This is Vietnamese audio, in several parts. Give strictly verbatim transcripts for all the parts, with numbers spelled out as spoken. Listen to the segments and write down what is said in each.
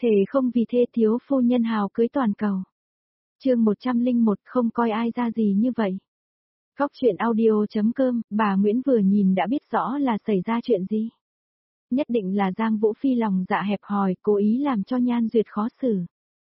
Thề không vì thê thiếu phu nhân hào cưới toàn cầu. Chương một trăm lẻ một không coi ai ra gì như vậy. Góc chuyện audio.com, bà Nguyễn vừa nhìn đã biết rõ là xảy ra chuyện gì. Nhất định là Giang Vũ Phi lòng dạ hẹp hòi, cố ý làm cho Nhan Duyệt khó xử.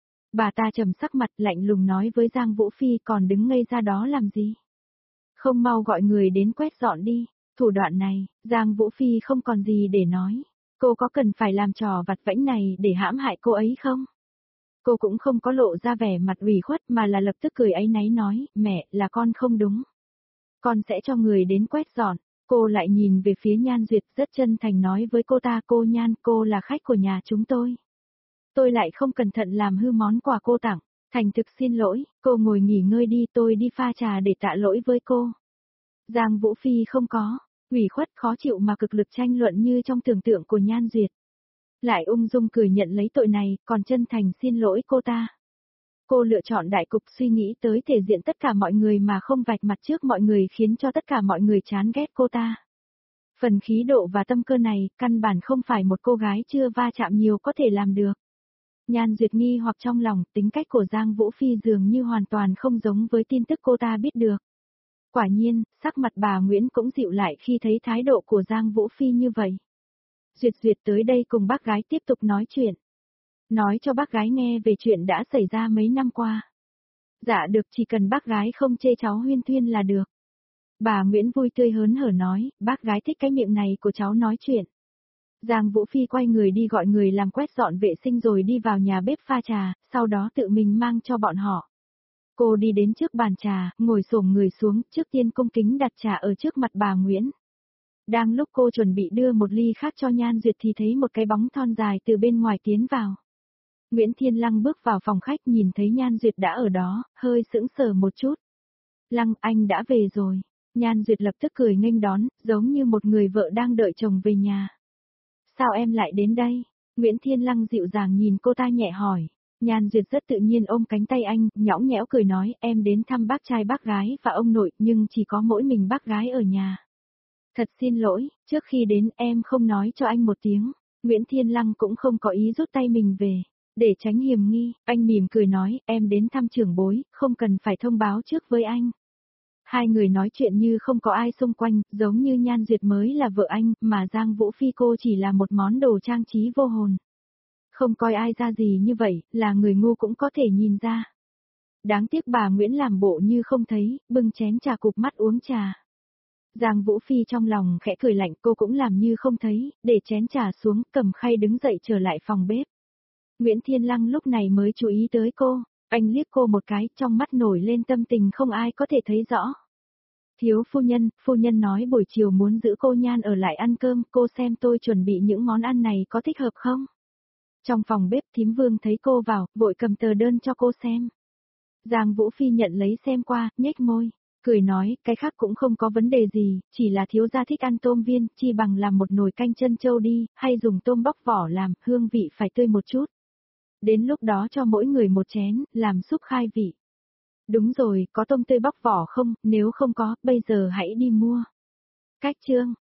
Bà ta trầm sắc mặt lạnh lùng nói với Giang Vũ Phi còn đứng ngây ra đó làm gì. Không mau gọi người đến quét dọn đi. Thủ đoạn này, Giang Vũ Phi không còn gì để nói. Cô có cần phải làm trò vặt vãnh này để hãm hại cô ấy không? Cô cũng không có lộ ra vẻ mặt ủy khuất mà là lập tức cười áy náy nói, mẹ, là con không đúng. Con sẽ cho người đến quét dọn. Cô lại nhìn về phía Nhan Duyệt rất chân thành nói với cô ta, cô Nhan, cô là khách của nhà chúng tôi. Tôi lại không cẩn thận làm hư món quà cô tặng. Thành thực xin lỗi, cô ngồi nghỉ ngơi đi, tôi đi pha trà để tạ lỗi với cô. Giang Vũ Phi không có ủy khuất khó chịu mà cực lực tranh luận như trong tưởng tượng của Nhan Duyệt. Lại ung dung cười nhận lấy tội này, còn chân thành xin lỗi cô ta. Cô lựa chọn đại cục suy nghĩ tới thể diện tất cả mọi người mà không vạch mặt trước mọi người khiến cho tất cả mọi người chán ghét cô ta. Phần khí độ và tâm cơ này, căn bản không phải một cô gái chưa va chạm nhiều có thể làm được. Nhan Duyệt nghi hoặc trong lòng, tính cách của Giang Vũ Phi dường như hoàn toàn không giống với tin tức cô ta biết được. Quả nhiên, sắc mặt bà Nguyễn cũng dịu lại khi thấy thái độ của Giang Vũ Phi như vậy. Duyệt Duyệt tới đây cùng bác gái tiếp tục nói chuyện. Nói cho bác gái nghe về chuyện đã xảy ra mấy năm qua. Dạ được, chỉ cần bác gái không chê cháu huyên thuyên là được. Bà Nguyễn vui tươi hớn hở nói, bác gái thích cái miệng này của cháu nói chuyện. Giang Vũ Phi quay người đi gọi người làm quét dọn vệ sinh rồi đi vào nhà bếp pha trà, sau đó tự mình mang cho bọn họ. Cô đi đến trước bàn trà, ngồi xổm người xuống, trước tiên cung kính đặt trà ở trước mặt bà Nguyễn. Đang lúc cô chuẩn bị đưa một ly khác cho Nhan Duyệt thì thấy một cái bóng thon dài từ bên ngoài tiến vào. Nguyễn Thiên Lăng bước vào phòng khách nhìn thấy Nhan Duyệt đã ở đó, hơi sững sờ một chút. Lăng, anh đã về rồi. Nhan Duyệt lập tức cười nghênh đón, giống như một người vợ đang đợi chồng về nhà. Sao em lại đến đây? Nguyễn Thiên Lăng dịu dàng nhìn cô ta nhẹ hỏi. Nhan Duyệt rất tự nhiên ôm cánh tay anh, nhõng nhẽo cười nói, em đến thăm bác trai bác gái và ông nội, nhưng chỉ có mỗi mình bác gái ở nhà. Thật xin lỗi, trước khi đến em không nói cho anh một tiếng. Nguyễn Thiên Lăng cũng không có ý rút tay mình về. Để tránh hiềm nghi, anh mỉm cười nói, em đến thăm trưởng bối, không cần phải thông báo trước với anh. Hai người nói chuyện như không có ai xung quanh, giống như Nhan Duyệt mới là vợ anh, mà Giang Vũ Phi cô chỉ là một món đồ trang trí vô hồn. Không coi ai ra gì như vậy, là người ngu cũng có thể nhìn ra. Đáng tiếc bà Nguyễn làm bộ như không thấy, bưng chén trà cụp mắt uống trà. Giang Vũ Phi trong lòng khẽ cười lạnh, cô cũng làm như không thấy, để chén trà xuống, cầm khay đứng dậy trở lại phòng bếp. Nguyễn Thiên Lăng lúc này mới chú ý tới cô, anh liếc cô một cái, trong mắt nổi lên tâm tình không ai có thể thấy rõ. Thiếu phu nhân, phu nhân nói buổi chiều muốn giữ cô Nhan ở lại ăn cơm, cô xem tôi chuẩn bị những món ăn này có thích hợp không? Trong phòng bếp thím Vương thấy cô vào, vội cầm tờ đơn cho cô xem. Giang Vũ Phi nhận lấy xem qua, nhếch môi, cười nói, cái khác cũng không có vấn đề gì, chỉ là thiếu gia thích ăn tôm viên, chi bằng làm một nồi canh chân trâu đi, hay dùng tôm bóc vỏ làm, hương vị phải tươi một chút. Đến lúc đó cho mỗi người một chén, làm súp khai vị. Đúng rồi, có tôm tươi bóc vỏ không, nếu không có, bây giờ hãy đi mua. Cách chương